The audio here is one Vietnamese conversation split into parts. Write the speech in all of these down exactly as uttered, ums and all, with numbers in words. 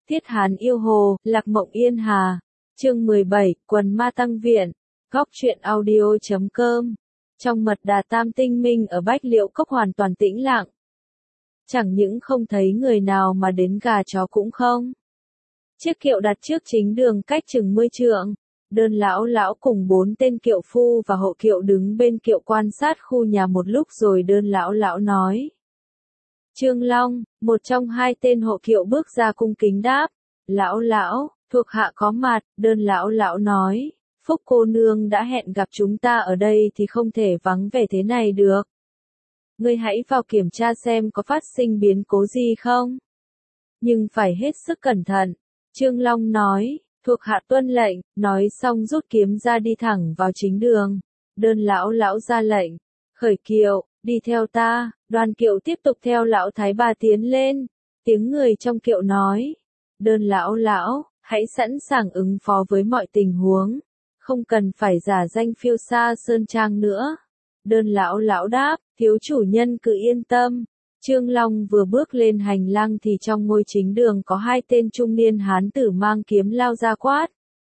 Tiết Hán yêu hồ, Lạc Mộng Yên Hà. Chương mười bảy, Quần Ma Tăng Viện. Góc truyện audio chấm com. Trong mật đà Tam Tinh Minh ở Bách Liễu Cốc hoàn toàn tĩnh lặng. Chẳng những không thấy người nào mà đến gà chó cũng không. Chiếc kiệu đặt trước chính đường cách chừng mươi trượng. Đơn lão lão cùng bốn tên kiệu phu và hộ kiệu đứng bên kiệu quan sát khu nhà một lúc rồi đơn lão lão nói. Trương Long, một trong hai tên hộ kiệu bước ra cung kính đáp. Lão lão, thuộc hạ có mặt, đơn lão lão nói. Phúc cô nương đã hẹn gặp chúng ta ở đây thì không thể vắng vẻ thế này được. Ngươi hãy vào kiểm tra xem có phát sinh biến cố gì không. Nhưng phải hết sức cẩn thận. Trương Long nói, thuộc hạ tuân lệnh, nói xong rút kiếm ra đi thẳng vào chính đường. Đơn lão lão ra lệnh, khởi kiệu, đi theo ta, đoàn kiệu tiếp tục theo lão thái bà tiến lên. Tiếng người trong kiệu nói, đơn lão lão, hãy sẵn sàng ứng phó với mọi tình huống. Không cần phải giả danh phiêu sa sơn trang nữa. Đơn lão lão đáp, thiếu chủ nhân cứ yên tâm. Trương Long vừa bước lên hành lang thì trong ngôi chính đường có hai tên trung niên hán tử mang kiếm lao ra quát.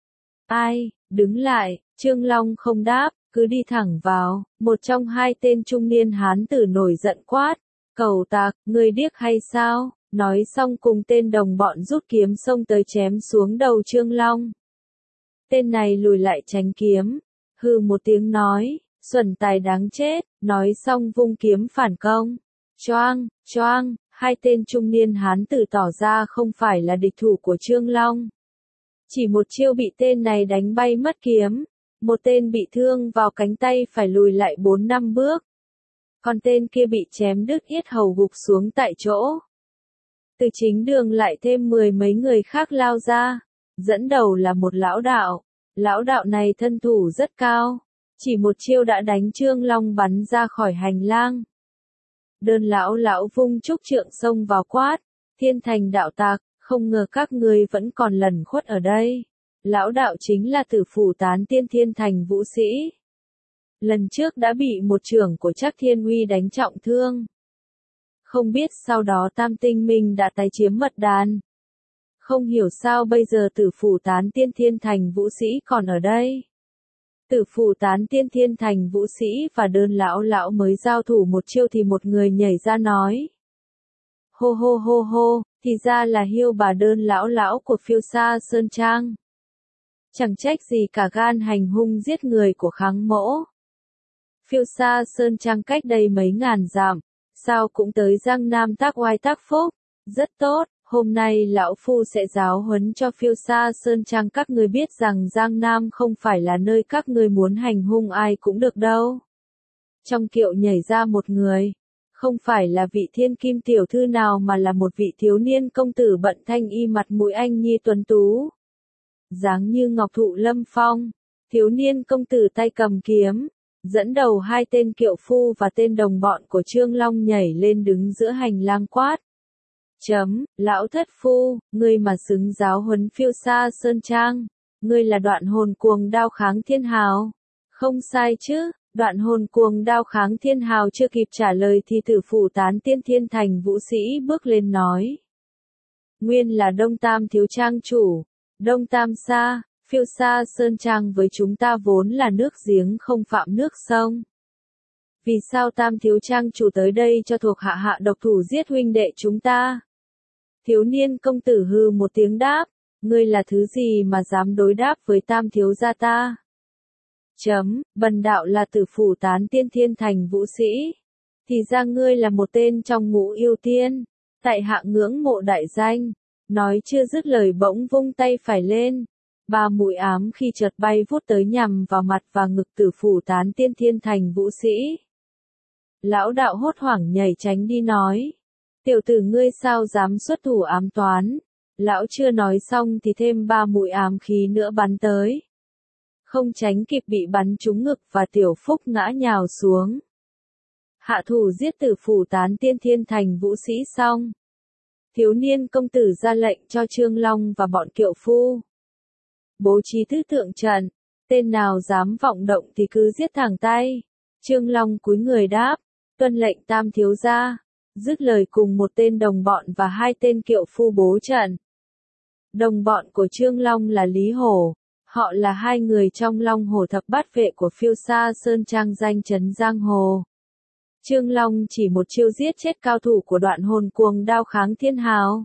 Ai, đứng lại, Trương Long không đáp, cứ đi thẳng vào. Một trong hai tên trung niên hán tử nổi giận quát. Cầu tặc, ngươi điếc hay sao? Nói xong cùng tên đồng bọn rút kiếm xông tới chém xuống đầu Trương Long. Tên này lùi lại tránh kiếm, hừ một tiếng nói, xuẩn tài đáng chết, nói xong vung kiếm phản công. Choang, choang, hai tên trung niên hán tử tỏ ra không phải là địch thủ của Trương Long. Chỉ một chiêu bị tên này đánh bay mất kiếm, một tên bị thương vào cánh tay phải lùi lại bốn năm bước. Còn tên kia bị chém đứt yết hầu gục xuống tại chỗ. Từ chính đường lại thêm mười mấy người khác lao ra. Dẫn đầu là một lão đạo. Lão đạo này thân thủ rất cao. Chỉ một chiêu đã đánh Trương Long bắn ra khỏi hành lang. Đơn lão lão vung trúc trượng xông vào quát. Thiên thành đạo tặc, không ngờ các ngươi vẫn còn lẩn khuất ở đây. Lão đạo chính là Tử Phủ Tán Tiên Thiên Thành vũ sĩ. Lần trước đã bị một trưởng của Trác Thiên Uy đánh trọng thương. Không biết sau đó Tam Tinh Minh đã tái chiếm mật đàn. Không hiểu sao bây giờ Tử Phủ Tán Tiên Thiên Thành vũ sĩ còn ở đây. Tử Phủ Tán Tiên Thiên Thành vũ sĩ và đơn lão lão mới giao thủ một chiêu thì một người nhảy ra nói. Hô hô hô hô, thì ra là hiêu bà đơn lão lão của phiêu sa Sơn Trang. Chẳng trách gì cả gan hành hung giết người của kháng mỗ. Phiêu sa Sơn Trang cách đây mấy ngàn dặm, sao cũng tới Giang Nam tác oai tác phúc. Rất tốt, hôm nay lão phu sẽ giáo huấn cho phiêu sa Sơn Trang các người biết rằng Giang Nam không phải là nơi các người muốn hành hung ai cũng được đâu. Trong kiệu nhảy ra một người, không phải là vị thiên kim tiểu thư nào mà là một vị thiếu niên công tử bận thanh y mặt mũi anh nhi tuấn tú. Dáng như ngọc thụ lâm phong, thiếu niên công tử tay cầm kiếm, dẫn đầu hai tên kiệu phu và tên đồng bọn của Trương Long nhảy lên đứng giữa hành lang quát. Chấm, lão thất phu, ngươi mà xứng giáo huấn phiêu sa Sơn Trang, ngươi là Đoạn Hồn Cuồng Đao Kháng Thiên Hào. Không sai chứ, Đoạn Hồn Cuồng Đao Kháng Thiên Hào chưa kịp trả lời thì Tử Phủ Tán Tiên Thiên Thành vũ sĩ bước lên nói. Nguyên là Đông Tam thiếu trang chủ, Đông Tam Sa, phiêu sa Sơn Trang với chúng ta vốn là nước giếng không phạm nước sông. Vì sao Tam thiếu trang chủ tới đây cho thuộc hạ hạ độc thủ giết huynh đệ chúng ta? Thiếu niên công tử hư một tiếng đáp, ngươi là thứ gì mà dám đối đáp với Tam thiếu gia ta? Chấm, bần đạo là Tử Phủ Tán Tiên Thiên Thành vũ sĩ. Thì ra ngươi là một tên trong ngũ yêu tiên, tại hạ ngưỡng mộ đại danh. Nói chưa dứt lời bỗng vung tay phải lên. Ba mũi ám khi chợt bay vút tới nhằm vào mặt và ngực Tử Phủ Tán Tiên Thiên Thành vũ sĩ. Lão đạo hốt hoảng nhảy tránh đi nói. Tiểu tử ngươi sao dám xuất thủ ám toán. Lão chưa nói xong thì thêm ba mũi ám khí nữa bắn tới. Không tránh kịp bị bắn trúng ngực và Tiểu Phúc ngã nhào xuống. Hạ thủ giết Tử Phủ Tán Tiên Thiên Thành vũ sĩ xong. Thiếu niên công tử ra lệnh cho Trương Long và bọn kiệu phu. Bố trí thứ tượng trận, tên nào dám vọng động thì cứ giết thẳng tay. Trương Long cúi người đáp, tuân lệnh Tam thiếu gia, dứt lời cùng một tên đồng bọn và hai tên kiệu phu bố trận. Đồng bọn của Trương Long là Lý Hổ. Họ là hai người trong Long Hổ thập bát vệ của Phiêu Sa Sơn Trang danh chấn giang hồ. Trương Long chỉ một chiêu giết chết cao thủ của Đoạn Hồn Cuồng Đao Kháng Thiên Hào.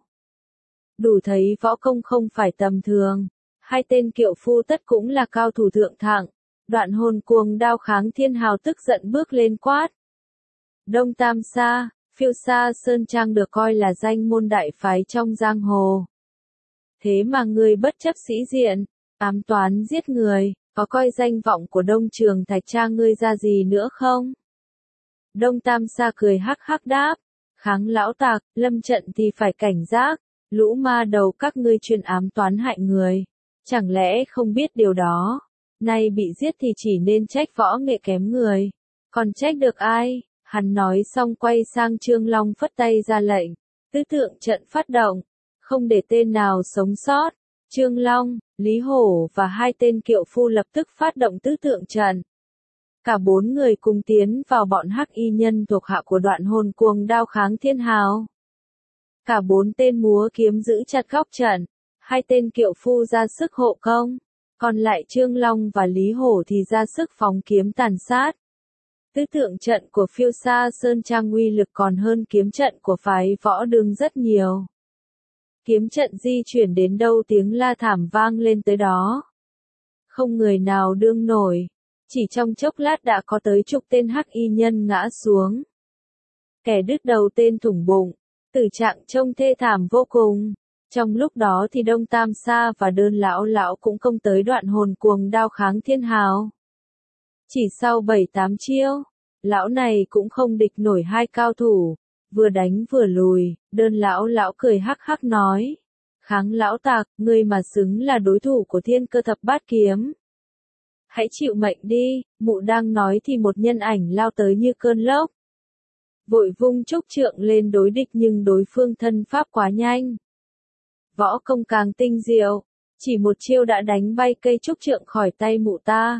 Đủ thấy võ công không phải tầm thường. Hai tên kiệu phu tất cũng là cao thủ thượng thặng. Đoạn Hồn Cuồng Đao Kháng Thiên Hào tức giận bước lên quát. Đông Tam Sa, Phiêu Sa Sơn Trang được coi là danh môn đại phái trong giang hồ. Thế mà ngươi bất chấp sĩ diện, ám toán giết người, có coi danh vọng của Đông Trường Thạch Trang ngươi ra gì nữa không? Đông Tam Sa cười hắc hắc đáp, kháng lão tặc, lâm trận thì phải cảnh giác, lũ ma đầu các ngươi chuyên ám toán hại người, chẳng lẽ không biết điều đó, nay bị giết thì chỉ nên trách võ nghệ kém người, còn trách được ai? Hắn nói xong quay sang Trương Long phất tay ra lệnh, tứ tượng trận phát động, không để tên nào sống sót. Trương Long, Lý Hổ và hai tên kiệu phu lập tức phát động tứ tượng trận. Cả bốn người cùng tiến vào bọn hắc y nhân thuộc hạ của Đoạn Hồn Cuồng Đao Kháng Thiên Hào. Cả bốn tên múa kiếm giữ chặt góc trận, hai tên kiệu phu ra sức hộ công, còn lại Trương Long và Lý Hổ thì ra sức phóng kiếm tàn sát. Tứ tượng trận của Phiêu Sa Sơn Trang uy lực còn hơn kiếm trận của phái Võ Đương rất nhiều. Kiếm trận di chuyển đến đâu tiếng la thảm vang lên tới đó. Không người nào đương nổi, chỉ trong chốc lát đã có tới chục tên hắc y nhân ngã xuống. Kẻ đứt đầu tên thủng bụng, tử trạng trông thê thảm vô cùng. Trong lúc đó thì Đông Tam Sa và Đơn Lão Lão cũng công tới Đoạn Hồn Cuồng Đao Kháng Thiên Hào. Chỉ sau bảy tám chiêu, lão này cũng không địch nổi hai cao thủ, vừa đánh vừa lùi, Đơn Lão Lão cười hắc hắc nói, kháng lão tặc, ngươi mà xứng là đối thủ của Thiên Cơ Thập Bát Kiếm. Hãy chịu mệnh đi, mụ đang nói thì một nhân ảnh lao tới như cơn lốc. Vội vung trúc trượng lên đối địch nhưng đối phương thân pháp quá nhanh. Võ công càng tinh diệu, chỉ một chiêu đã đánh bay cây trúc trượng khỏi tay mụ ta.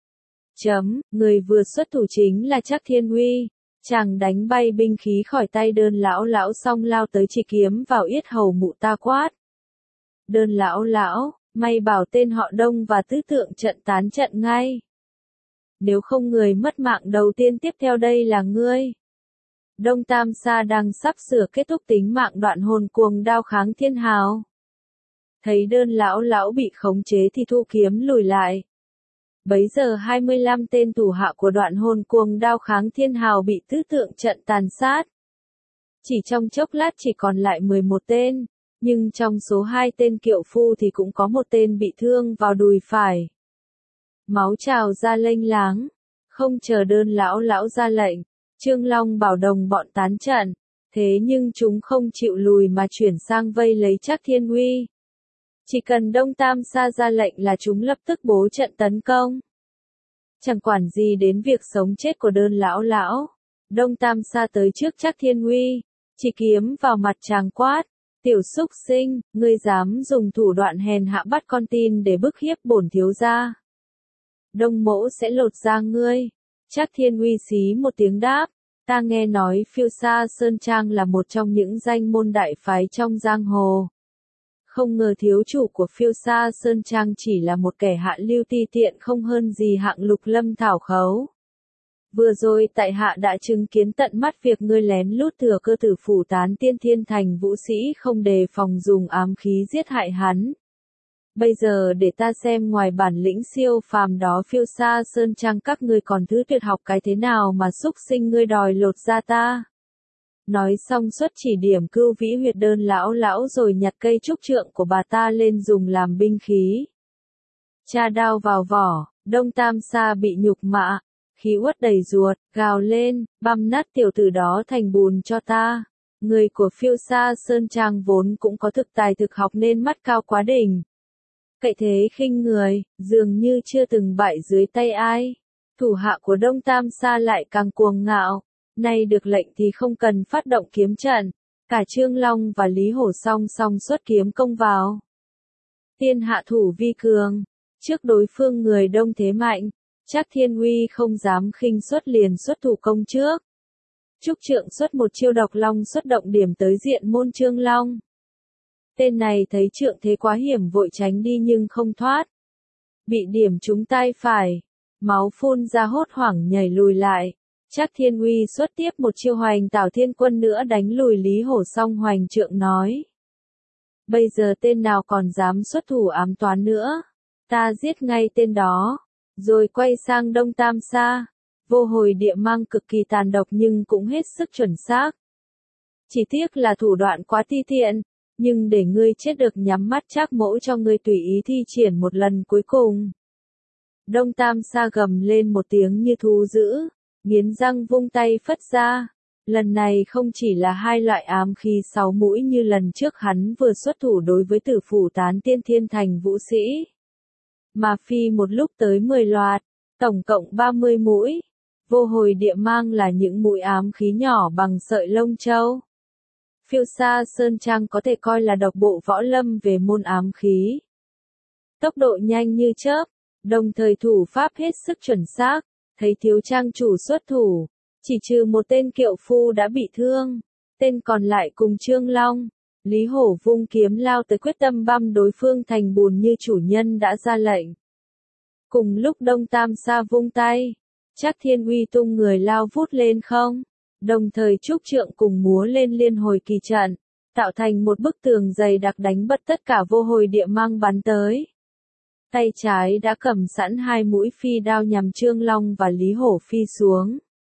Chấm, người vừa xuất thủ chính là Trác Thiên Uy, chàng đánh bay binh khí khỏi tay Đơn Lão Lão xong lao tới chỉ kiếm vào yết hầu mụ ta quát. Đơn Lão Lão, may bảo tên họ Đông và tứ tượng trận tán trận ngay. Nếu không người mất mạng đầu tiên tiếp theo đây là ngươi. Đông Tam Sa đang sắp sửa kết thúc tính mạng Đoạn Hồn Cuồng Đao Kháng Thiên Hào. Thấy Đơn Lão Lão bị khống chế thì thu kiếm lùi lại. Bấy giờ hai mươi lăm tên thủ hạ của Đoạn Hồn Cuồng Đao Kháng Thiên Hào bị tứ tượng trận tàn sát. Chỉ trong chốc lát chỉ còn lại mười một tên, nhưng trong số hai tên kiệu phu thì cũng có một tên bị thương vào đùi phải. Máu trào ra lênh láng, không chờ Đơn Lão Lão ra lệnh, Trương Long bảo đồng bọn tán trận, thế nhưng chúng không chịu lùi mà chuyển sang vây lấy Trác Thiên Uy. Chỉ cần Đông Tam Sa ra lệnh là chúng lập tức bố trận tấn công. Chẳng quản gì đến việc sống chết của Đơn Lão Lão. Đông Tam Sa tới trước Trác Thiên Uy, chỉ kiếm vào mặt chàng quát, tiểu súc sinh, ngươi dám dùng thủ đoạn hèn hạ bắt con tin để bức hiếp bổn thiếu gia. Đông mỗ sẽ lột da ngươi. Trác Thiên Uy xí một tiếng đáp, ta nghe nói Phiêu Sa Sơn Trang là một trong những danh môn đại phái trong giang hồ. Không ngờ thiếu chủ của Phiêu Sa Sơn Trang chỉ là một kẻ hạ lưu ti tiện không hơn gì hạng Lục Lâm Thảo Khấu. Vừa rồi tại hạ đã chứng kiến tận mắt việc ngươi lén lút thừa cơ tử phủ tán Tiên Thiên Thành vũ sĩ không đề phòng dùng ám khí giết hại hắn. Bây giờ để ta xem ngoài bản lĩnh siêu phàm đó Phiêu Sa Sơn Trang các ngươi còn thứ tuyệt học cái thế nào mà xúc sinh ngươi đòi lột da ta. Nói xong xuất chỉ điểm cưu vĩ huyệt Đơn Lão Lão rồi nhặt cây trúc trượng của bà ta lên dùng làm binh khí. Cha đao vào vỏ, Đông Tam Sa bị nhục mạ, khí uất đầy ruột, gào lên, băm nát tiểu tử đó thành bùn cho ta. Người của Phiêu Sa Sơn Trang vốn cũng có thực tài thực học nên mắt cao quá đỉnh. Cậy thế khinh người, dường như chưa từng bại dưới tay ai. Thủ hạ của Đông Tam Sa lại càng cuồng ngạo. Nay được lệnh thì không cần phát động kiếm trận, cả Trương Long và Lý Hổ song song xuất kiếm công vào. Tiên hạ thủ vi cường, trước đối phương người đông thế mạnh, Trác Thiên Uy không dám khinh suất liền xuất thủ công trước. Trúc trượng xuất một chiêu độc long xuất động điểm tới diện môn Trương Long. Tên này thấy trượng thế quá hiểm vội tránh đi nhưng không thoát. Bị điểm trúng tay phải. Máu phun ra hốt hoảng nhảy lùi lại. Trác Thiên Uy xuất tiếp một chiêu Hoành Tảo Thiên Quân nữa đánh lùi Lý Hổ, xong Hoành Trượng nói. Bây giờ tên nào còn dám xuất thủ ám toán nữa. Ta giết ngay tên đó. Rồi quay sang Đông Tam Sa. Vô Hồi Địa Mang cực kỳ tàn độc nhưng cũng hết sức chuẩn xác. Chỉ tiếc là thủ đoạn quá ti tiện. Nhưng để ngươi chết được nhắm mắt Trác mỗ cho ngươi tùy ý thi triển một lần cuối cùng. Đông Tam Sa gầm lên một tiếng như thú dữ. Nghiến răng vung tay phất ra. Lần này không chỉ là hai loại ám khí sáu mũi như lần trước hắn vừa xuất thủ đối với Tử Phủ Tán Tiên Thiên Thành vũ sĩ. Mà phi một lúc tới mười loạt, tổng cộng ba mươi mũi. Vô Hồi Địa Mang là những mũi ám khí nhỏ bằng sợi lông châu. Phiêu Sa Sơn Trang có thể coi là độc bộ võ lâm về môn ám khí. Tốc độ nhanh như chớp, đồng thời thủ pháp hết sức chuẩn xác. Thấy thiếu trang chủ xuất thủ, chỉ trừ một tên kiệu phu đã bị thương, tên còn lại cùng Trương Long, Lý Hổ vung kiếm lao tới quyết tâm băm đối phương thành bùn như chủ nhân đã ra lệnh. Cùng lúc Đông Tam Sa vung tay, Trác Thiên Uy tung người lao vút lên không, đồng thời trúc trượng cùng múa lên liên hồi kỳ trận, tạo thành một bức tường dày đặc đánh bật tất cả Vô Hồi Địa Mang bắn tới. Tay trái đã cầm sẵn hai mũi phi đao nhằm Trương Long và Lý Hổ phi xuống.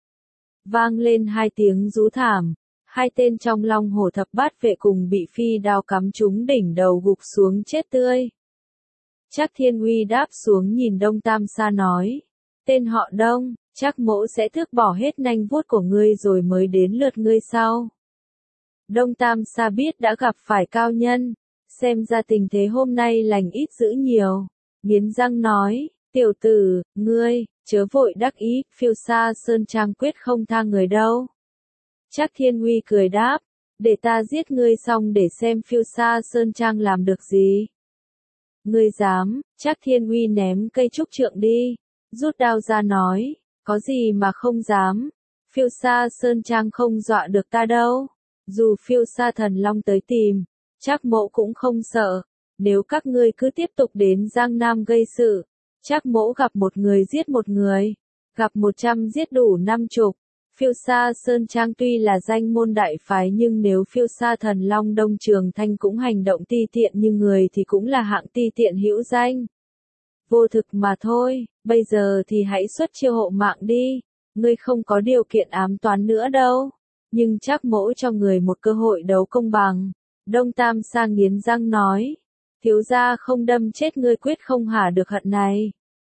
Vang lên hai tiếng rú thảm, hai tên trong Long Hổ Thập Bát Vệ cùng bị phi đao cắm trúng đỉnh đầu gục xuống chết tươi. Trác Thiên Uy đáp xuống nhìn Đông Tam Sa nói, tên họ Đông, Trác mỗ sẽ thước bỏ hết nanh vuốt của ngươi rồi mới đến lượt ngươi sau. Đông Tam Sa biết đã gặp phải cao nhân, xem ra tình thế hôm nay lành ít dữ nhiều. Nghiến răng nói, tiểu tử, ngươi, chớ vội đắc ý, Phiêu Sa Sơn Trang quyết không tha người đâu. Trác Thiên Uy cười đáp, để ta giết ngươi xong để xem Phiêu Sa Sơn Trang làm được gì. Ngươi dám, Trác Thiên Uy ném cây trúc trượng đi, rút đao ra nói, có gì mà không dám, Phiêu Sa Sơn Trang không dọa được ta đâu. Dù Phiêu Sa Thần Long tới tìm, Trác mỗ cũng không sợ. Nếu các ngươi cứ tiếp tục đến Giang Nam gây sự, Trác mỗ gặp một người giết một người, gặp một trăm giết đủ năm chục. Phiêu Sa Sơn Trang tuy là danh môn đại phái nhưng nếu Phiêu Sa Thần Long Đông Trường Thanh cũng hành động ti tiện như người thì cũng là hạng ti tiện hữu danh. Vô thực mà thôi, bây giờ thì hãy xuất chiêu hộ mạng đi, ngươi không có điều kiện ám toán nữa đâu, nhưng Trác mỗ cho người một cơ hội đấu công bằng. Đông Tam Sa nghiến răng nói. Thiếu gia không đâm chết ngươi quyết không hả được hận này.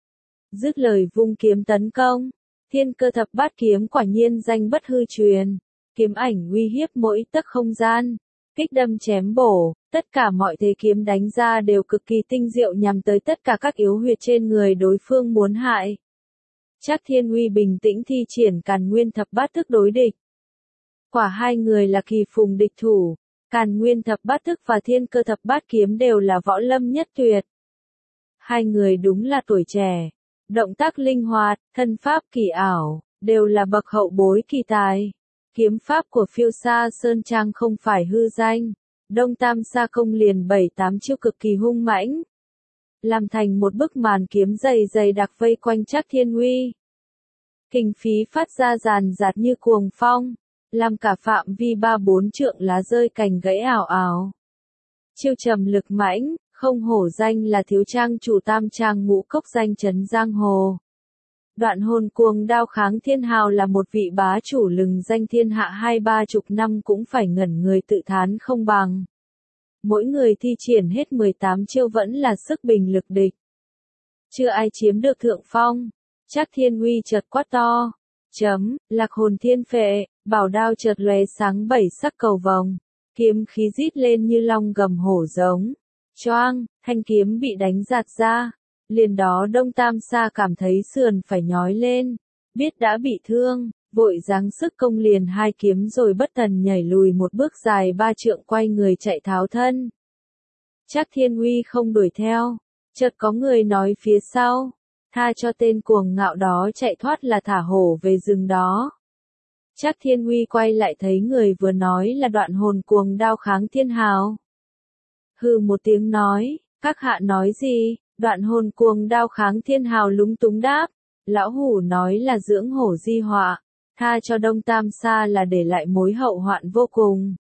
Dứt lời vung kiếm tấn công, Thiên Cơ Thập Bát Kiếm quả nhiên danh bất hư truyền, kiếm ảnh uy hiếp mỗi tấc không gian, kích đâm chém bổ, tất cả mọi thế kiếm đánh ra đều cực kỳ tinh diệu nhằm tới tất cả các yếu huyệt trên người đối phương muốn hại. Trác Thiên Uy bình tĩnh thi triển Càn Nguyên Thập Bát Thức đối địch. Quả hai người là kỳ phùng địch thủ. Càn Nguyên Thập Bát Thức và Thiên Cơ Thập Bát Kiếm đều là võ lâm nhất tuyệt. Hai người đúng là tuổi trẻ, động tác linh hoạt, thân pháp kỳ ảo, đều là bậc hậu bối kỳ tài. Kiếm pháp của Phiêu Sa Sơn Trang không phải hư danh, Đông Tam Sa công liền bảy tám chiêu cực kỳ hung mãnh, làm thành một bức màn kiếm dày dày đặc vây quanh Trác Thiên Uy. Kinh khí phát ra ràn rạt như cuồng phong, làm cả phạm vi ba bốn trượng lá rơi cành gãy ảo ảo. Chiêu trầm lực mãnh, không hổ danh là thiếu trang chủ Tam Trang Ngũ Cốc danh chấn giang hồ. Đoạn hồn cuồng đao kháng thiên hào là một vị bá chủ lừng danh thiên hạ hai ba chục năm cũng phải ngẩn người tự thán không bằng. Mỗi người thi triển hết mười tám chiêu vẫn là sức bình lực địch. Chưa ai chiếm được thượng phong. Trác Thiên Uy chợt quát to. Chấm, lạc hồn thiên phệ, bảo đao chợt lóe sáng bảy sắc cầu vồng. Kiếm khí rít lên như long gầm hổ giống. Choang, thanh kiếm bị đánh giạt ra. Liền đó Đông Tam Sa cảm thấy sườn phải nhói lên. Biết đã bị thương, vội giáng sức công liền hai kiếm rồi bất thần nhảy lùi một bước dài ba trượng quay người chạy tháo thân. Trác Thiên Uy không đuổi theo. Chợt có người nói phía sau. Tha cho tên cuồng ngạo đó chạy thoát là thả hổ về rừng đó. Trác Thiên Uy quay lại thấy người vừa nói là đoạn hồn cuồng đao kháng thiên hào. Hừ một tiếng nói, các hạ nói gì? Đoạn hồn cuồng đao kháng thiên hào lúng túng đáp, lão hủ nói là dưỡng hổ di họa, tha cho Đông Tam Sa là để lại mối hậu hoạn vô cùng.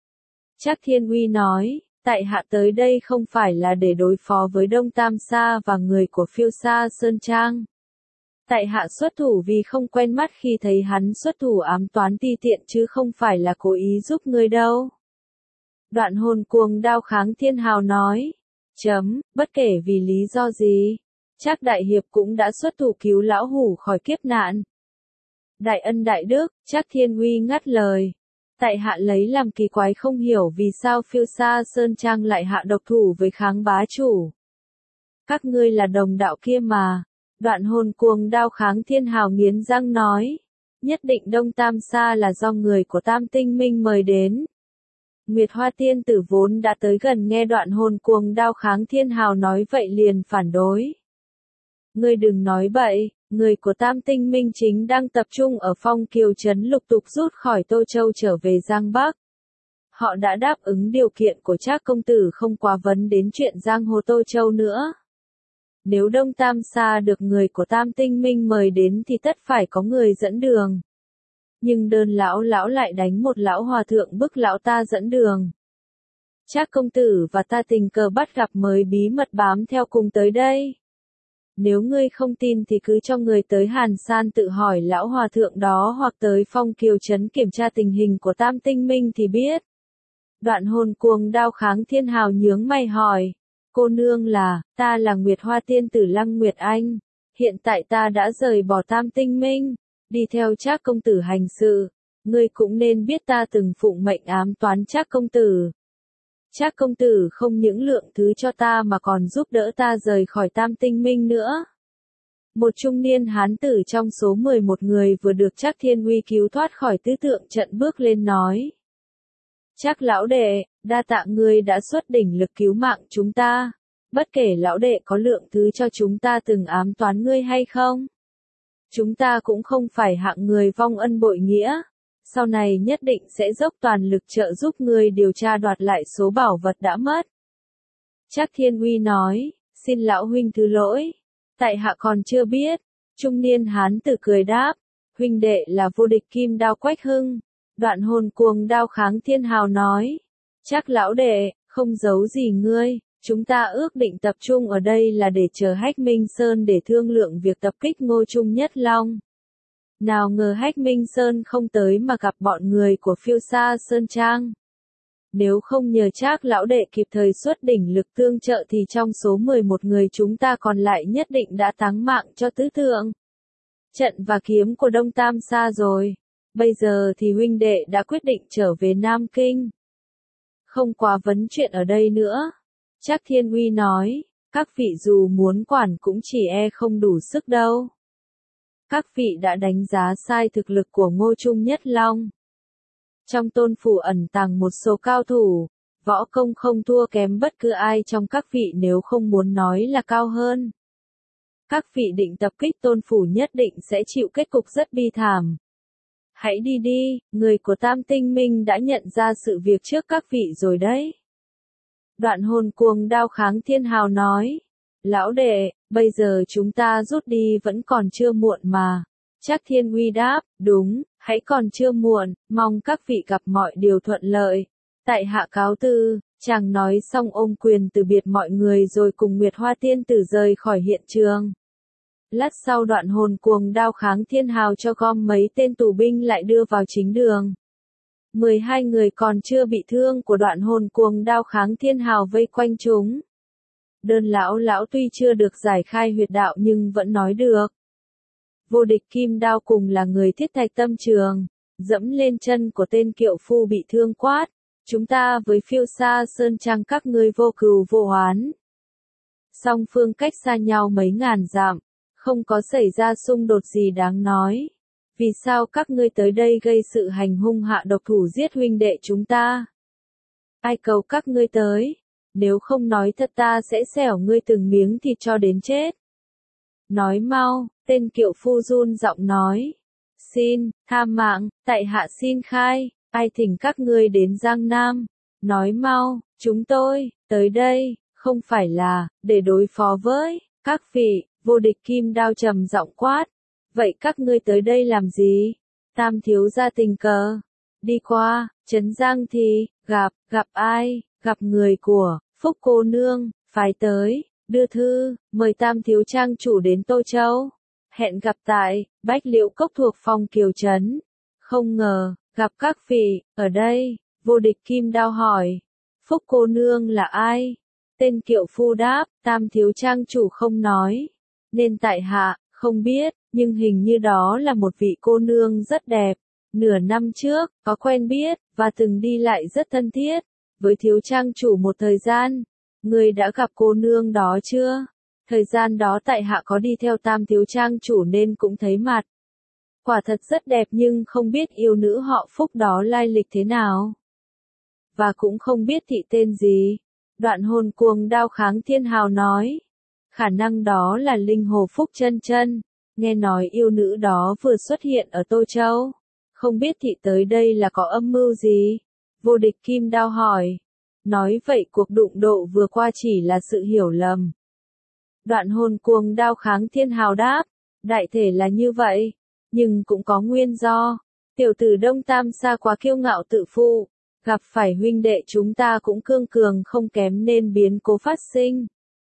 Trác Thiên Uy nói, tại hạ tới đây không phải là để đối phó với Đông Tam Sa và người của Phiêu Sa Sơn Trang. Tại hạ xuất thủ vì không quen mắt khi thấy hắn xuất thủ ám toán ti tiện chứ không phải là cố ý giúp ngươi đâu. Đoạn hồn cuồng đao kháng thiên hào nói, chấm, bất kể vì lý do gì, Trác đại hiệp cũng đã xuất thủ cứu lão hủ khỏi kiếp nạn. Đại ân đại đức, Trác Thiên Uy ngắt lời. Tại hạ lấy làm kỳ quái không hiểu vì sao Phiêu Sa Sơn Trang lại hạ độc thủ với Kháng bá chủ. Các ngươi là đồng đạo kia mà. Đoạn hồn cuồng đao kháng thiên hào nghiến răng nói. Nhất định Đông Tam Sa là do người của Tam Tinh Minh mời đến. Nguyệt Hoa tiên tử vốn đã tới gần nghe đoạn hồn cuồng đao kháng thiên hào nói vậy liền phản đối. Ngươi đừng nói bậy, người của Tam Tinh Minh chính đang tập trung ở Phong Kiều Trấn lục tục rút khỏi Tô Châu trở về Giang Bắc. Họ đã đáp ứng điều kiện của Trác công tử không quá vấn đến chuyện Giang Hồ Tô Châu nữa. Nếu Đông Tam Sa được người của Tam Tinh Minh mời đến thì tất phải có người dẫn đường. Nhưng đơn lão lão lại đánh một lão hòa thượng bức lão ta dẫn đường. Trác công tử và ta tình cờ bắt gặp mới bí mật bám theo cùng tới đây. Nếu ngươi không tin thì cứ cho người tới Hàn San tự hỏi lão hòa thượng đó hoặc tới Phong Kiều Trấn kiểm tra tình hình của Tam Tinh Minh thì biết. Đoạn hồn cuồng đao kháng thiên hào nhướng mày hỏi. Cô nương là, ta là Nguyệt Hoa tiên tử Lăng Nguyệt Anh. Hiện tại ta đã rời bỏ Tam Tinh Minh, đi theo Trác công tử hành sự. Ngươi cũng nên biết ta từng phụng mệnh ám toán Trác công tử. Trác công tử không những lượng thứ cho ta mà còn giúp đỡ ta rời khỏi Tam Tinh Minh nữa. Một trung niên hán tử trong số mười một người vừa được Trác Thiên Uy cứu thoát khỏi tứ tượng trận bước lên nói. Trác lão đệ, đa tạ ngươi đã xuất đỉnh lực cứu mạng chúng ta. Bất kể lão đệ có lượng thứ cho chúng ta từng ám toán ngươi hay không. Chúng ta cũng không phải hạng người vong ân bội nghĩa. Sau này nhất định sẽ dốc toàn lực trợ giúp ngươi điều tra đoạt lại số bảo vật đã mất. Trác Thiên Uy nói, xin lão huynh thứ lỗi. Tại hạ còn chưa biết. Trung niên hán tử cười đáp, huynh đệ là vô địch kim đao Quách Hưng. Đoạn hồn cuồng đao kháng thiên hào nói, Trác lão đệ, không giấu gì ngươi, chúng ta ước định tập trung ở đây là để chờ Hách Minh Sơn để thương lượng việc tập kích Ngô Trung Nhất Long. Nào ngờ Hách Minh Sơn không tới mà gặp bọn người của Phiêu Sa Sơn Trang. Nếu không nhờ Trác lão đệ kịp thời xuất đỉnh lực tương trợ thì trong số mười một người chúng ta còn lại nhất định đã táng mạng cho tứ thượng. Trận và kiếm của Đông Tam Sa rồi. Bây giờ thì huynh đệ đã quyết định trở về Nam Kinh. Không quá vấn chuyện ở đây nữa. Trác Thiên Uy nói, các vị dù muốn quản cũng chỉ e không đủ sức đâu. Các vị đã đánh giá sai thực lực của Ngô Trung Nhất Long. Trong tôn phủ ẩn tàng một số cao thủ, võ công không thua kém bất cứ ai trong các vị nếu không muốn nói là cao hơn. Các vị định tập kích tôn phủ nhất định sẽ chịu kết cục rất bi thảm. Hãy đi đi, người của Tam Tinh Minh đã nhận ra sự việc trước các vị rồi đấy. Đoạn hồn cuồng đao kháng thiên hào nói. Lão đệ, bây giờ chúng ta rút đi vẫn còn chưa muộn mà. Trác Thiên Uy đáp, đúng, hãy còn chưa muộn, mong các vị gặp mọi điều thuận lợi. Tại hạ cáo từ, chàng nói xong ôm quyền từ biệt mọi người rồi cùng Nguyệt Hoa tiên tử rời khỏi hiện trường. Lát sau đoạn hồn cuồng đao kháng thiên hào cho gom mấy tên tù binh lại đưa vào chính đường. mười hai người còn chưa bị thương của đoạn hồn cuồng đao kháng thiên hào vây quanh chúng. Đơn lão lão tuy chưa được giải khai huyệt đạo nhưng vẫn nói được. Vô địch kim đao cùng là người thiết thạch tâm trường, dẫm lên chân của tên kiệu phu bị thương quát. Chúng ta với Phiêu Sa Sơn Trang các ngươi vô cừu vô oán. Song phương cách xa nhau mấy ngàn dặm, không có xảy ra xung đột gì đáng nói. Vì sao các ngươi tới đây gây sự hành hung hạ độc thủ giết huynh đệ chúng ta? Ai cầu các ngươi tới? Nếu không nói thật ta sẽ xẻo ngươi từng miếng thịt cho đến chết. Nói mau, tên kiệu phu run giọng nói. Xin, tha mạng, tại hạ xin khai, ai thỉnh các ngươi đến Giang Nam. nói mau, chúng tôi, tới đây, không phải là, để đối phó với, các vị, vô địch kim đao trầm giọng quát. Vậy các ngươi tới đây làm gì? Tam thiếu gia tình cờ, đi qua, Trấn Giang thì, gặp, gặp ai, gặp người của, Phúc cô nương, phái tới, đưa thư, mời Tam thiếu trang chủ đến Tô Châu. Hẹn gặp tại, Bách Liễu Cốc thuộc Phong Kiều Trấn. Không ngờ, gặp các vị, ở đây, vô địch kim đao hỏi. Phúc cô nương là ai? Tên Kiệu Phu đáp, Tam thiếu trang chủ không nói. Nên tại hạ, không biết, nhưng hình như đó là một vị cô nương rất đẹp. Nửa năm trước, có quen biết, và từng đi lại rất thân thiết. Với thiếu trang chủ một thời gian, người đã gặp cô nương đó chưa? Thời gian đó tại hạ có đi theo Tam thiếu trang chủ nên cũng thấy mặt. Quả thật rất đẹp nhưng không biết yêu nữ họ Phúc đó lai lịch thế nào. Và cũng không biết thị tên gì. Đoạn hồn cuồng đao kháng thiên hào nói. Khả năng đó là linh hồ Phúc chân chân. Nghe nói yêu nữ đó vừa xuất hiện ở Tô Châu. Không biết thị tới đây là có âm mưu gì? Vô địch kim đao hỏi. Nói vậy cuộc đụng độ vừa qua chỉ là sự hiểu lầm. Đoạn hồn cuồng đao kháng thiên hào đáp. Đại thể là như vậy. Nhưng cũng có nguyên do. Tiểu tử Đông Tam Sa quá kiêu ngạo tự phụ. Gặp phải huynh đệ chúng ta cũng cương cường không kém nên biến cố phát sinh.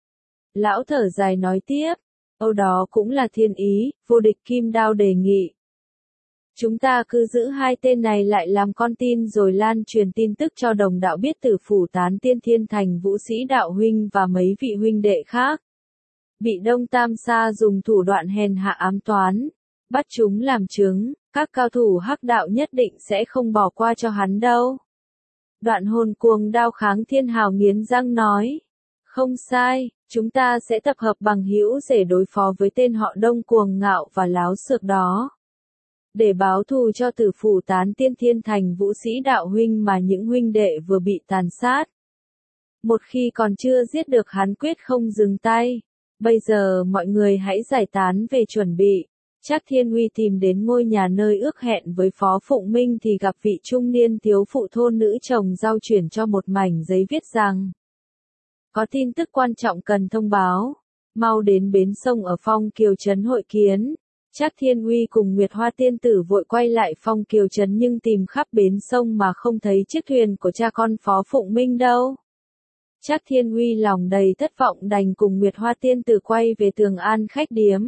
Lão thở dài nói tiếp. Âu đó cũng là thiên ý, vô địch kim đao đề nghị. Chúng ta cứ giữ hai tên này lại làm con tin rồi lan truyền tin tức cho đồng đạo biết tử phủ tán tiên thiên thành vũ sĩ đạo huynh và mấy vị huynh đệ khác. Bị Đông Tam Sa dùng thủ đoạn hèn hạ ám toán, bắt chúng làm chứng, các cao thủ hắc đạo nhất định sẽ không bỏ qua cho hắn đâu. Đoạn hồn cuồng đao kháng thiên hào nghiến răng nói. Không sai, chúng ta sẽ tập hợp bằng hữu để đối phó với tên họ Đông cuồng ngạo và láo xược đó. Để báo thù cho tử phủ tán tiên thiên thành vũ sĩ đạo huynh mà những huynh đệ vừa bị tàn sát. Một khi còn chưa giết được hắn quyết không dừng tay. Bây giờ mọi người hãy giải tán về chuẩn bị. Trác Thiên Uy tìm đến ngôi nhà nơi ước hẹn với Phó Phụng Minh thì gặp vị trung niên thiếu phụ thôn nữ chồng giao chuyển cho một mảnh giấy viết rằng. Có tin tức quan trọng cần thông báo. Mau đến bến sông ở Phong Kiều Trấn hội kiến. Trác Thiên Uy cùng Nguyệt Hoa tiên tử vội quay lại Phong Kiều Trấn nhưng tìm khắp bến sông mà không thấy chiếc thuyền của cha con Phó Phụng Minh đâu. Trác Thiên Uy lòng đầy thất vọng đành cùng Nguyệt Hoa tiên tử quay về Tường An khách điếm.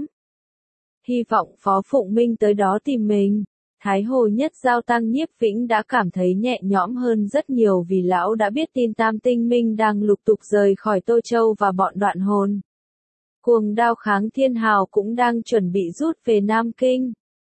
Hy vọng Phó Phụng Minh tới đó tìm mình. Thái Hồ Nhất Giao Tăng Nhiếp Vĩnh đã cảm thấy nhẹ nhõm hơn rất nhiều vì lão đã biết tin Tam Tinh Minh đang lục tục rời khỏi Tô Châu và bọn Đoạn Hồn. Cuồng đao kháng thiên hào cũng đang chuẩn bị rút về Nam Kinh.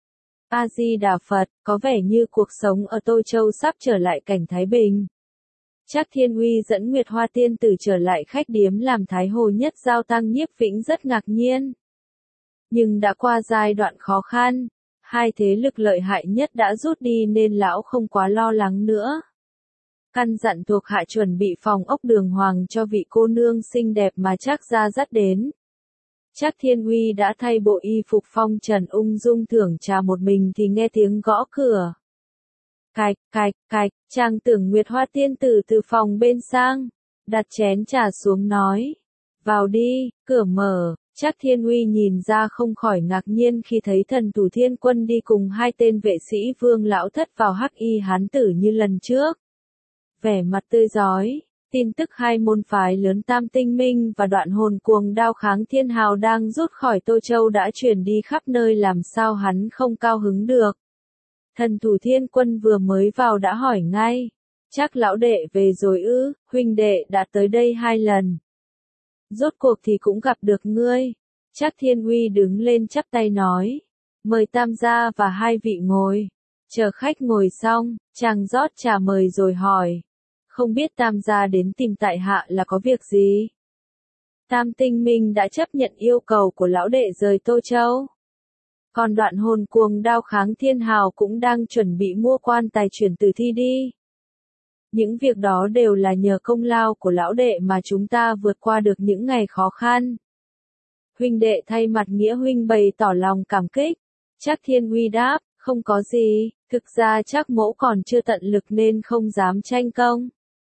A Di Đà Phật, có vẻ như cuộc sống ở Tô Châu sắp trở lại cảnh thái bình. Trác Thiên Uy dẫn Nguyệt Hoa tiên tử trở lại khách điếm làm Thái Hồ Nhất Giao Tăng Nhiếp Vĩnh rất ngạc nhiên. Nhưng đã qua giai đoạn khó khăn, hai thế lực lợi hại nhất đã rút đi nên lão không quá lo lắng nữa. Căn dặn thuộc hạ chuẩn bị phòng ốc đường hoàng cho vị cô nương xinh đẹp mà Trác gia dắt đến. Trác Thiên Uy đã thay bộ y phục phong trần ung dung thưởng trà một mình thì nghe tiếng gõ cửa. Cạch, cạch, cạch, chàng tưởng Nguyệt Hoa tiên tử từ phòng bên sang, đặt chén trà xuống nói. Vào đi, cửa mở. Trác Thiên Uy nhìn ra không khỏi ngạc nhiên khi thấy thần thủ thiên quân đi cùng hai tên vệ sĩ vương lão thất vào hắc y hán tử như lần trước. Vẻ mặt tươi rói, tin tức hai môn phái lớn Tam Tinh Minh và Đoạn Hồn cuồng đao kháng thiên hào đang rút khỏi Tô Châu đã truyền đi khắp nơi làm sao hắn không cao hứng được. Thần thủ thiên quân vừa mới vào đã hỏi ngay. Trác lão đệ về rồi ư, huynh đệ đã tới đây hai lần. Rốt cuộc thì cũng gặp được ngươi. Trác Thiên Uy đứng lên chắp tay nói. Mời tam gia và hai vị ngồi. Chờ khách ngồi xong, chàng rót trà mời rồi hỏi. Không biết tam gia đến tìm tại hạ là có việc gì? Tam Tinh Minh đã chấp nhận yêu cầu của lão đệ rời Tô Châu. Còn Đoạn Hồn cuồng đao kháng thiên hào cũng đang chuẩn bị mua quan tài chuyển tử thi đi. Những việc đó đều là nhờ công lao của lão đệ mà chúng ta vượt qua được những ngày khó khăn. Huynh đệ thay mặt nghĩa huynh bày tỏ lòng cảm kích. Trác Thiên Uy đáp, không có gì, thực ra Trác mỗ còn chưa tận lực nên không dám tranh công.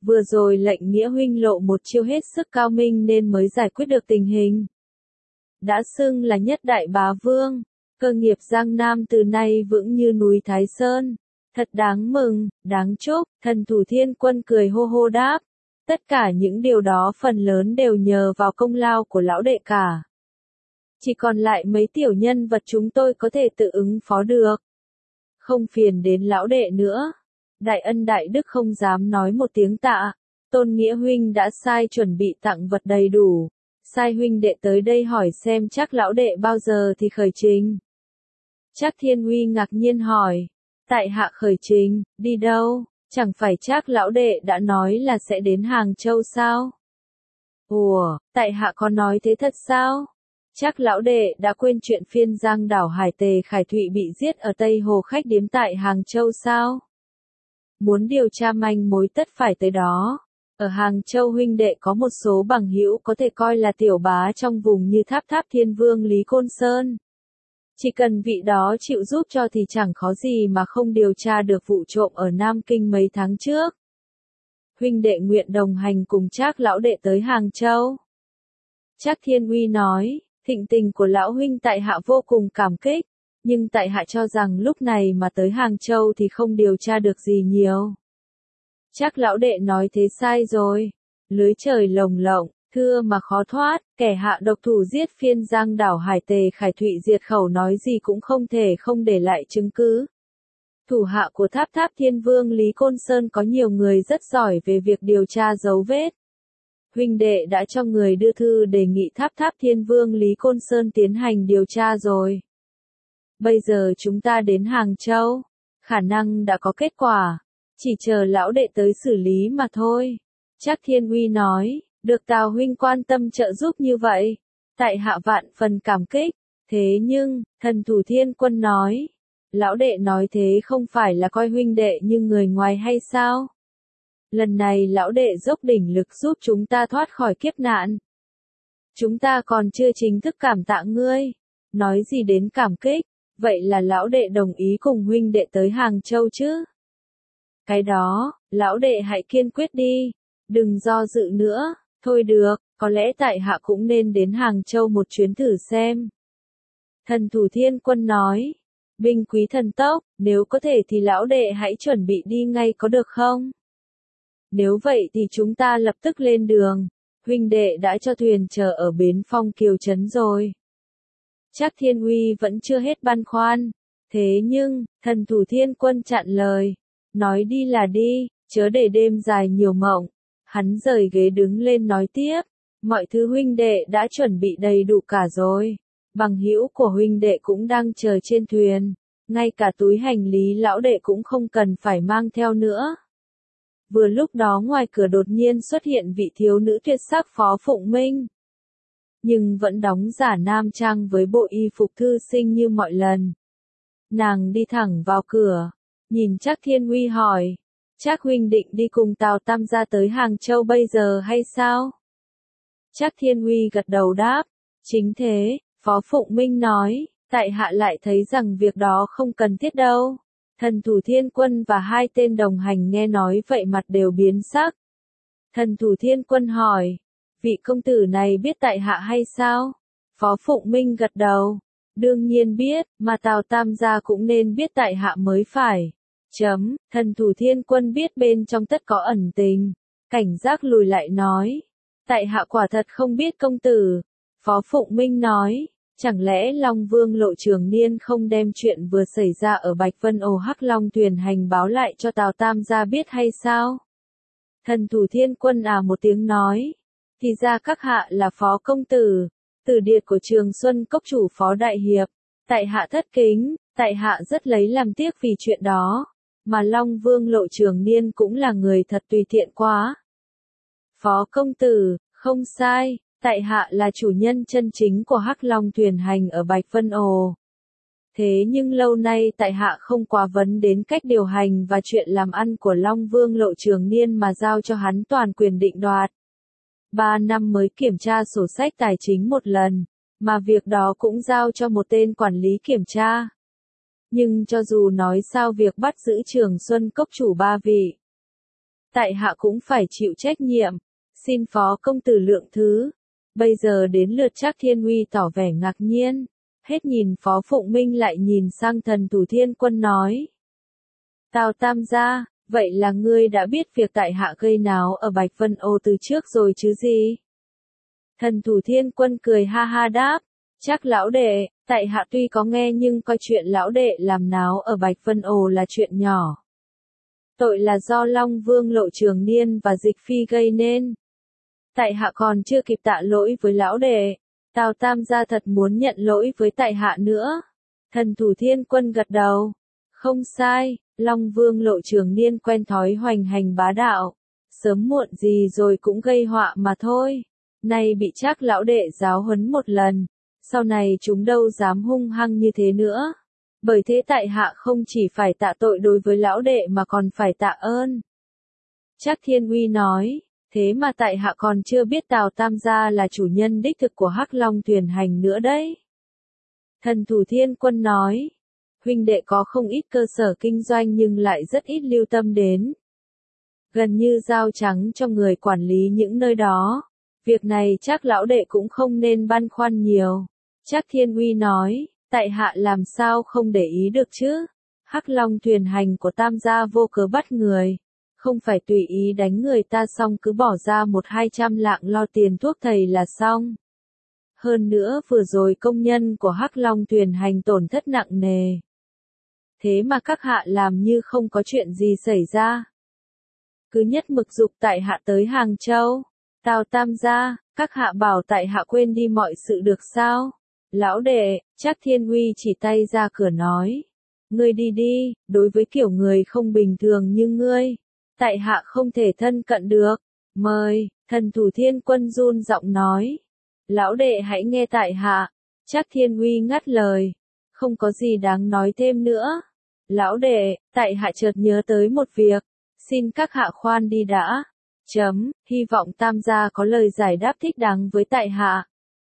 Vừa rồi lệnh nghĩa huynh lộ một chiêu hết sức cao minh nên mới giải quyết được tình hình. Đã xưng là nhất đại bá vương, cơ nghiệp Giang Nam từ nay vững như núi Thái Sơn. Thật đáng mừng, đáng chúc, Thần Thủ Thiên Quân cười hô hô đáp. Tất cả những điều đó phần lớn đều nhờ vào công lao của lão đệ cả. Chỉ còn lại mấy tiểu nhân vật chúng tôi có thể tự ứng phó được. Không phiền đến lão đệ nữa. Đại ân đại đức không dám nói một tiếng tạ. Tôn Nghĩa huynh đã sai chuẩn bị tặng vật đầy đủ. Sai huynh đệ tới đây hỏi xem chắc lão đệ bao giờ thì khởi trình. Trác Thiên Huy ngạc nhiên hỏi. Tại hạ khởi trình, đi đâu? Chẳng phải Trác lão đệ đã nói là sẽ đến Hàng Châu sao? Ủa, tại hạ có nói thế thật sao? Trác lão đệ đã quên chuyện phiên giang đảo Hải Tề Khải Thụy bị giết ở Tây Hồ khách điếm tại Hàng Châu sao? Muốn điều tra manh mối tất phải tới đó. Ở Hàng Châu huynh đệ có một số bằng hữu có thể coi là tiểu bá trong vùng như Tháp Tháp Thiên Vương Lý Côn Sơn. Chỉ cần vị đó chịu giúp cho thì chẳng khó gì mà không điều tra được vụ trộm ở Nam Kinh mấy tháng trước. Huynh đệ nguyện đồng hành cùng Trác lão đệ tới Hàng Châu. Trác Thiên Uy nói, thịnh tình của lão huynh tại hạ vô cùng cảm kích, nhưng tại hạ cho rằng lúc này mà tới Hàng Châu thì không điều tra được gì nhiều. Trác lão đệ nói thế sai rồi, lưới trời lồng lộng, thưa mà khó thoát, kẻ hạ độc thủ giết phiên giang đảo Hải Tề Khải Thụy diệt khẩu nói gì cũng không thể không để lại chứng cứ. Thủ hạ của Tháp Tháp Thiên Vương Lý Côn Sơn có nhiều người rất giỏi về việc điều tra dấu vết. Huynh đệ đã cho người đưa thư đề nghị Tháp Tháp Thiên Vương Lý Côn Sơn tiến hành điều tra rồi. Bây giờ chúng ta đến Hàng Châu, khả năng đã có kết quả, chỉ chờ lão đệ tới xử lý mà thôi. Trác Thiên Uy nói, được Tào huynh quan tâm trợ giúp như vậy, tại hạ vạn phần cảm kích, thế nhưng, Thần Thủ Thiên Quân nói, lão đệ nói thế không phải là coi huynh đệ như người ngoài hay sao? Lần này lão đệ dốc đỉnh lực giúp chúng ta thoát khỏi kiếp nạn. Chúng ta còn chưa chính thức cảm tạ ngươi, nói gì đến cảm kích, vậy là lão đệ đồng ý cùng huynh đệ tới Hàng Châu chứ? Cái đó, lão đệ hãy kiên quyết đi, đừng do dự nữa, thôi được, có lẽ tại hạ cũng nên đến Hàng Châu một chuyến thử xem. Thần Thủ Thiên Quân nói, binh quý thần tốc, nếu có thể thì lão đệ hãy chuẩn bị đi ngay có được không? Nếu vậy thì chúng ta lập tức lên đường, huynh đệ đã cho thuyền chờ ở bến Phong Kiều Trấn rồi. Trác Thiên Uy vẫn chưa hết băn khoăn, thế nhưng, Thần Thủ Thiên Quân chặn lời, nói đi là đi, chớ để đêm dài nhiều mộng. Hắn rời ghế đứng lên nói tiếp, mọi thứ huynh đệ đã chuẩn bị đầy đủ cả rồi, bằng hữu của huynh đệ cũng đang chờ trên thuyền, ngay cả túi hành lý lão đệ cũng không cần phải mang theo nữa. Vừa lúc đó ngoài cửa đột nhiên xuất hiện vị thiếu nữ tuyệt sắc Phó Phụng Minh, nhưng vẫn đóng giả nam trang với bộ y phục thư sinh như mọi lần. Nàng đi thẳng vào cửa, nhìn Trác Thiên Uy hỏi, Trác huynh định đi cùng Tào Tam gia tới Hàng Châu bây giờ hay sao? Trác Thiên Uy gật đầu đáp, chính thế, Phó Phụng Minh nói, tại hạ lại thấy rằng việc đó không cần thiết đâu. Thần Thủ Thiên Quân và hai tên đồng hành nghe nói vậy mặt đều biến sắc. Thần Thủ Thiên Quân hỏi, vị công tử này biết tại hạ hay sao? Phó Phụng Minh gật đầu, đương nhiên biết, mà Tào Tam gia cũng nên biết tại hạ mới phải. Chấm, Thần Thủ Thiên Quân biết bên trong tất có ẩn tình, cảnh giác lùi lại nói, tại hạ quả thật không biết công tử. Phó Phụng Minh nói, chẳng lẽ Long Vương Lộ Trường Niên không đem chuyện vừa xảy ra ở Bạch Vân Ồ Hắc Long thuyền hành báo lại cho Tào Tam gia biết hay sao? Thần Thủ Thiên Quân à một tiếng nói, thì ra các hạ là Phó công tử, tử điệt của Trường Xuân Cốc chủ Phó đại hiệp, tại hạ thất kính, tại hạ rất lấy làm tiếc vì chuyện đó, mà Long Vương Lộ Trường Niên cũng là người thật tùy tiện quá. Phó công tử, không sai, tại hạ là chủ nhân chân chính của Hắc Long thuyền hành ở Bạch Vân Ồ. Thế nhưng lâu nay tại hạ không quá vấn đến cách điều hành và chuyện làm ăn của Long Vương Lộ Trường Niên mà giao cho hắn toàn quyền định đoạt. Ba năm mới kiểm tra sổ sách tài chính một lần, mà việc đó cũng giao cho một tên quản lý kiểm tra. Nhưng cho dù nói sao việc bắt giữ Trường Xuân Cốc chủ ba vị, tại hạ cũng phải chịu trách nhiệm. Xin phó công tử lượng thứ. Bây giờ đến lượt Trác Thiên Uy tỏ vẻ ngạc nhiên. Hết nhìn Phó Phụng Minh lại nhìn sang Thần Thủ Thiên Quân nói. Tào Tam gia, vậy là ngươi đã biết việc tại hạ gây náo ở Bạch Vân Ô từ trước rồi chứ gì? Thần Thủ Thiên Quân cười ha ha đáp. Chắc lão đệ, tại hạ tuy có nghe nhưng coi chuyện lão đệ làm náo ở Bạch Vân Ồ là chuyện nhỏ. Tội là do Long Vương Lộ Trường Niên và Dịch Phi gây nên. Tại hạ còn chưa kịp tạ lỗi với lão đệ. Tào Tam gia thật muốn nhận lỗi với tại hạ nữa. Thần Thủ Thiên Quân gật đầu. Không sai, Long Vương Lộ Trường Niên quen thói hoành hành bá đạo. Sớm muộn gì rồi cũng gây họa mà thôi. Nay bị Trác lão đệ giáo huấn một lần. Sau này chúng đâu dám hung hăng như thế nữa. Bởi thế tại hạ không chỉ phải tạ tội đối với lão đệ mà còn phải tạ ơn. Trác Thiên Uy nói, thế mà tại hạ còn chưa biết Tào Tam gia là chủ nhân đích thực của Hắc Long thuyền hành nữa đấy. Thần Thủ Thiên Quân nói, huynh đệ có không ít cơ sở kinh doanh nhưng lại rất ít lưu tâm đến. Gần như dao trắng cho người quản lý những nơi đó. Việc này chắc lão đệ cũng không nên băn khoăn nhiều. Trác Thiên Uy nói, tại hạ làm sao không để ý được chứ? Hắc Long thuyền hành của Tam gia vô cớ bắt người. Không phải tùy ý đánh người ta xong cứ bỏ ra một hai trăm lạng lo tiền thuốc thầy là xong. Hơn nữa vừa rồi công nhân của Hắc Long thuyền hành tổn thất nặng nề. Thế mà các hạ làm như không có chuyện gì xảy ra. Cứ nhất mực giục tại hạ tới Hàng Châu. Tào Tam gia, các hạ bảo tại hạ quên đi mọi sự được sao? Lão đệ, Trác Thiên Uy chỉ tay ra cửa nói. Ngươi đi đi, đối với kiểu người không bình thường như ngươi. Tại hạ không thể thân cận được. Mời, Thần Thủ Thiên Quân run giọng nói. Lão đệ hãy nghe tại hạ. Trác Thiên Uy ngắt lời. Không có gì đáng nói thêm nữa. Lão đệ, tại hạ chợt nhớ tới một việc. Xin các hạ khoan đi đã. Chấm, hy vọng Tam gia có lời giải đáp thích đáng với tại hạ.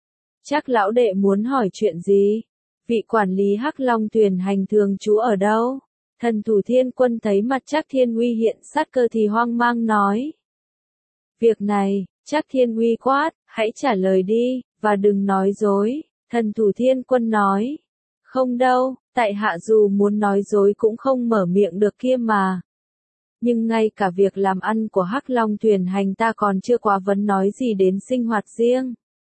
Chắc lão đệ muốn hỏi chuyện gì? Vị quản lý Hắc Long thuyền hành thường trú ở đâu? Thần Thủ Thiên Quân thấy mặt Trác Thiên Uy hiện sát cơ thì hoang mang nói. Việc này, Trác Thiên Uy quát, hãy trả lời đi, và đừng nói dối. Thần Thủ Thiên Quân nói. Không đâu, tại hạ dù muốn nói dối cũng không mở miệng được kia mà. Nhưng ngay cả việc làm ăn của Hắc Long thuyền hành ta còn chưa quá vấn nói gì đến sinh hoạt riêng.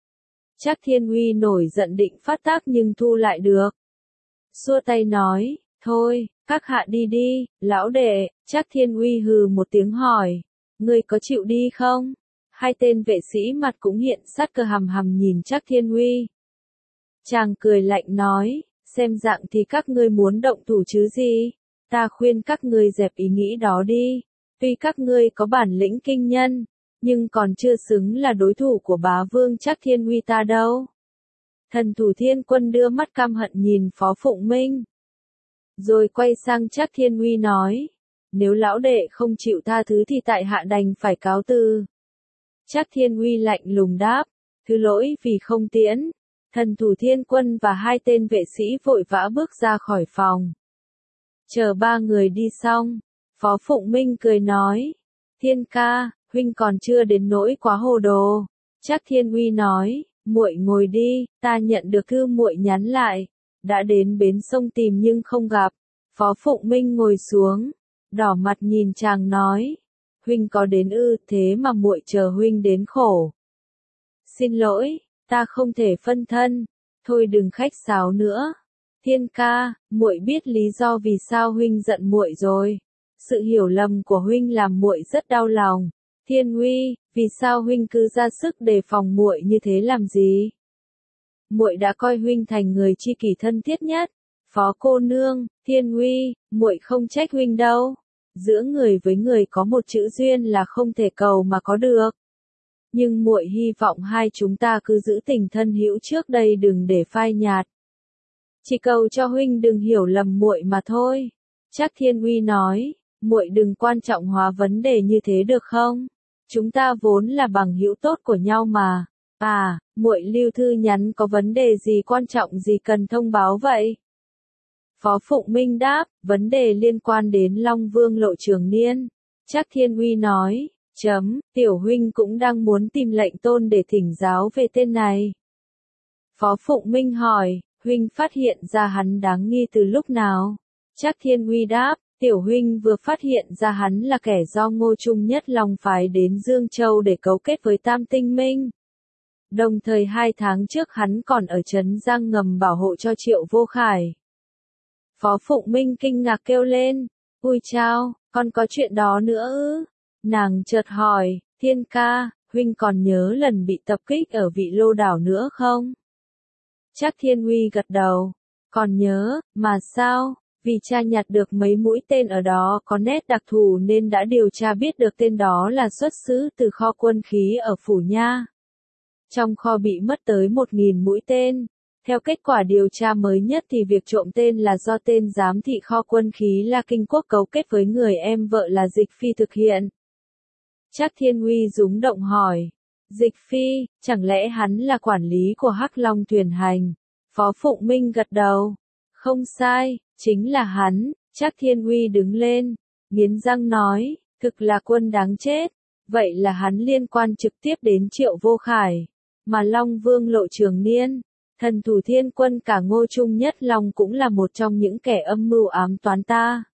Trác Thiên Uy nổi giận định phát tác nhưng thu lại được. Xua tay nói, thôi, các hạ đi đi, lão đệ. Trác Thiên Uy hừ một tiếng hỏi, ngươi có chịu đi không? Hai tên vệ sĩ mặt cũng hiện sát cơ hầm hầm nhìn Trác Thiên Uy. Chàng cười lạnh nói, xem dạng thì các ngươi muốn động thủ chứ gì? Ta khuyên các ngươi dẹp ý nghĩ đó đi. Tuy các ngươi có bản lĩnh kinh nhân, nhưng còn chưa xứng là đối thủ của bá vương Trác Thiên Uy ta đâu. Thần Thủ Thiên Quân đưa mắt căm hận nhìn Phó Phụng Minh. Rồi quay sang Trác Thiên Uy nói. Nếu lão đệ không chịu tha thứ thì tại hạ đành phải cáo từ. Trác Thiên Uy lạnh lùng đáp. Thứ lỗi vì không tiễn. Thần Thủ Thiên Quân và hai tên vệ sĩ vội vã bước ra khỏi phòng. Chờ ba người đi xong, Phó Phụng Minh cười nói. Thiên ca, huynh còn chưa đến nỗi quá hồ đồ. Trác Thiên Uy nói, muội ngồi đi, ta nhận được thư muội nhắn lại. Đã đến bến sông tìm nhưng không gặp. Phó Phụng Minh ngồi xuống, đỏ mặt nhìn chàng nói. Huynh có đến ư, thế mà muội chờ huynh đến khổ. Xin lỗi, ta không thể phân thân. Thôi đừng khách sáo nữa. Thiên ca, muội biết lý do vì sao huynh giận muội rồi. Sự hiểu lầm của huynh làm muội rất đau lòng. Thiên Uy, vì sao huynh cứ ra sức đề phòng muội như thế làm gì? Muội đã coi huynh thành người tri kỷ thân thiết nhất. Phó cô nương, Thiên Uy, muội không trách huynh đâu. Giữa người với người có một chữ duyên là không thể cầu mà có được. Nhưng muội hy vọng hai chúng ta cứ giữ tình thân hữu trước đây đừng để phai nhạt. Chỉ cầu cho huynh đừng hiểu lầm muội mà thôi. Trác Thiên Uy nói, muội đừng quan trọng hóa vấn đề như thế được không? Chúng ta vốn là bằng hữu tốt của nhau mà. À, muội lưu thư nhắn có vấn đề gì quan trọng gì cần thông báo vậy? Phó Phụng Minh đáp, vấn đề liên quan đến Long Vương Lộ Trường Niên. Trác Thiên Uy nói, chấm, tiểu huynh cũng đang muốn tìm lệnh tôn để thỉnh giáo về tên này. Phó Phụng Minh hỏi, huynh phát hiện ra hắn đáng nghi từ lúc nào? Trác Thiên Uy đáp, tiểu huynh vừa phát hiện ra hắn là kẻ do Ngô Trung Nhất Long phái đến Dương Châu để cấu kết với Tam Tinh Minh. Đồng thời hai tháng trước hắn còn ở Trấn Giang ngầm bảo hộ cho Triệu Vô Khải. Phó Phụng Minh kinh ngạc kêu lên, ui chao, còn có chuyện đó nữa ư? Nàng chợt hỏi, Thiên ca, huynh còn nhớ lần bị tập kích ở Vị Lô đảo nữa không? Trác Thiên Uy gật đầu, còn nhớ, mà sao? Vì cha nhặt được mấy mũi tên ở đó có nét đặc thù nên đã điều tra biết được tên đó là xuất xứ từ kho quân khí ở Phủ Nha. Trong kho bị mất tới một nghìn mũi tên. Theo kết quả điều tra mới nhất thì việc trộm tên là do tên giám thị kho quân khí La Kinh Quốc cấu kết với người em vợ là Dịch Phi thực hiện. Trác Thiên Uy rúng động hỏi, Dịch Phi, chẳng lẽ hắn là quản lý của Hắc Long thuyền hành? Phó Phụng Minh gật đầu, không sai, chính là hắn. Trác Thiên Uy đứng lên, nghiến răng nói, thực là quân đáng chết, vậy là hắn liên quan trực tiếp đến Triệu Vô Khải, mà Long Vương Lộ Trường Niên. Thần thủ thiên quân cả Ngô Trung Nhất Long cũng là một trong những kẻ âm mưu ám toán ta.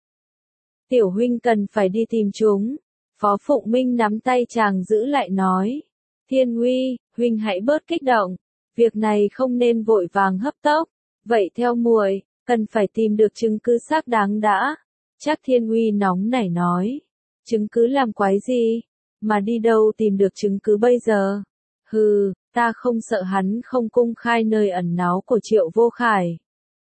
Tiểu huynh cần phải đi tìm chúng. Phó Phụng Minh nắm tay chàng giữ lại nói. Thiên Uy, huynh hãy bớt kích động. Việc này không nên vội vàng hấp tốc. Vậy theo muội, cần phải tìm được chứng cứ xác đáng đã. Trác Thiên Uy nóng nảy nói. Chứng cứ làm quái gì? Mà đi đâu tìm được chứng cứ bây giờ? Hừ. Ta không sợ hắn không công khai nơi ẩn náu của Triệu Vô Khải.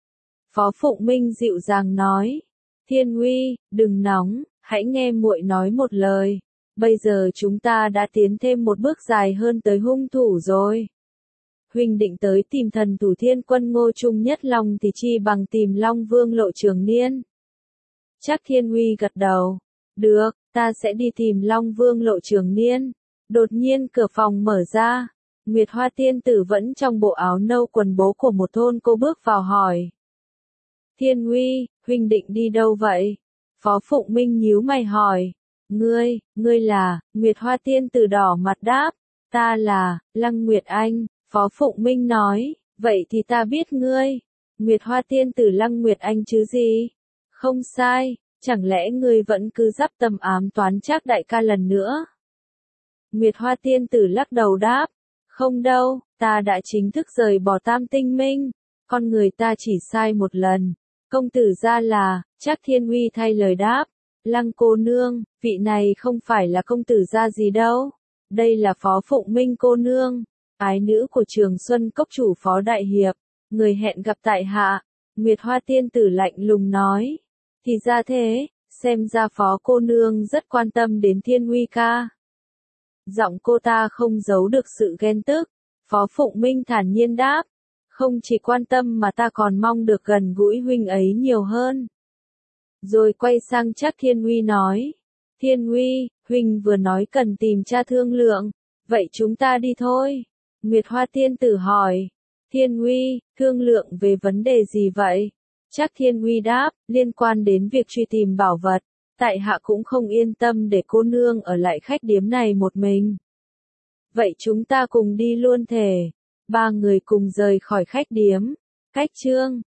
Phó Phụng Minh dịu dàng nói. Thiên Uy, đừng nóng, hãy nghe muội nói một lời. Bây giờ chúng ta đã tiến thêm một bước dài hơn tới hung thủ rồi. Huynh định tới tìm thần thủ thiên quân Ngô Trung Nhất Long thì chi bằng tìm Long Vương Lộ Trường Niên. Trác Thiên Uy gật đầu. Được, ta sẽ đi tìm Long Vương Lộ Trường Niên. Đột nhiên cửa phòng mở ra. Nguyệt Hoa tiên tử vẫn trong bộ áo nâu quần bố của một thôn cô bước vào hỏi. Thiên Uy, huynh định đi đâu vậy? Phó Phụng Minh nhíu mày hỏi. Ngươi, ngươi là, Nguyệt Hoa tiên tử đỏ mặt đáp. Ta là, Lăng Nguyệt Anh, Phó Phụng Minh nói. Vậy thì ta biết ngươi. Nguyệt Hoa tiên tử Lăng Nguyệt Anh chứ gì? Không sai, chẳng lẽ ngươi vẫn cứ dắp tâm ám toán Trác đại ca lần nữa? Nguyệt Hoa tiên tử lắc đầu đáp. Không đâu, ta đã chính thức rời bỏ Tam Tinh Minh, con người ta chỉ sai một lần. Công tử ra là, Trác Thiên Uy thay lời đáp, Lăng cô nương, vị này không phải là công tử ra gì đâu, đây là Phó Phụng Minh cô nương, ái nữ của Trường Xuân Cốc chủ Phó Đại Hiệp, người hẹn gặp tại hạ. Nguyệt Hoa tiên tử lạnh lùng nói, thì ra thế, xem ra Phó cô nương rất quan tâm đến Thiên Uy ca. Giọng cô ta không giấu được sự ghen tức. Phó Phụng Minh thản nhiên đáp. Không chỉ quan tâm mà ta còn mong được gần gũi huynh ấy nhiều hơn. Rồi quay sang Trác Thiên Uy nói. Thiên Uy, huynh vừa nói cần tìm cha thương lượng. Vậy chúng ta đi thôi. Nguyệt Hoa tiên tử hỏi. Thiên Uy, thương lượng về vấn đề gì vậy? Trác Thiên Uy đáp, liên quan đến việc truy tìm bảo vật. Tại hạ cũng không yên tâm để cô nương ở lại khách điếm này một mình. Vậy chúng ta cùng đi luôn thể. Ba người cùng rời khỏi khách điếm. Cách chương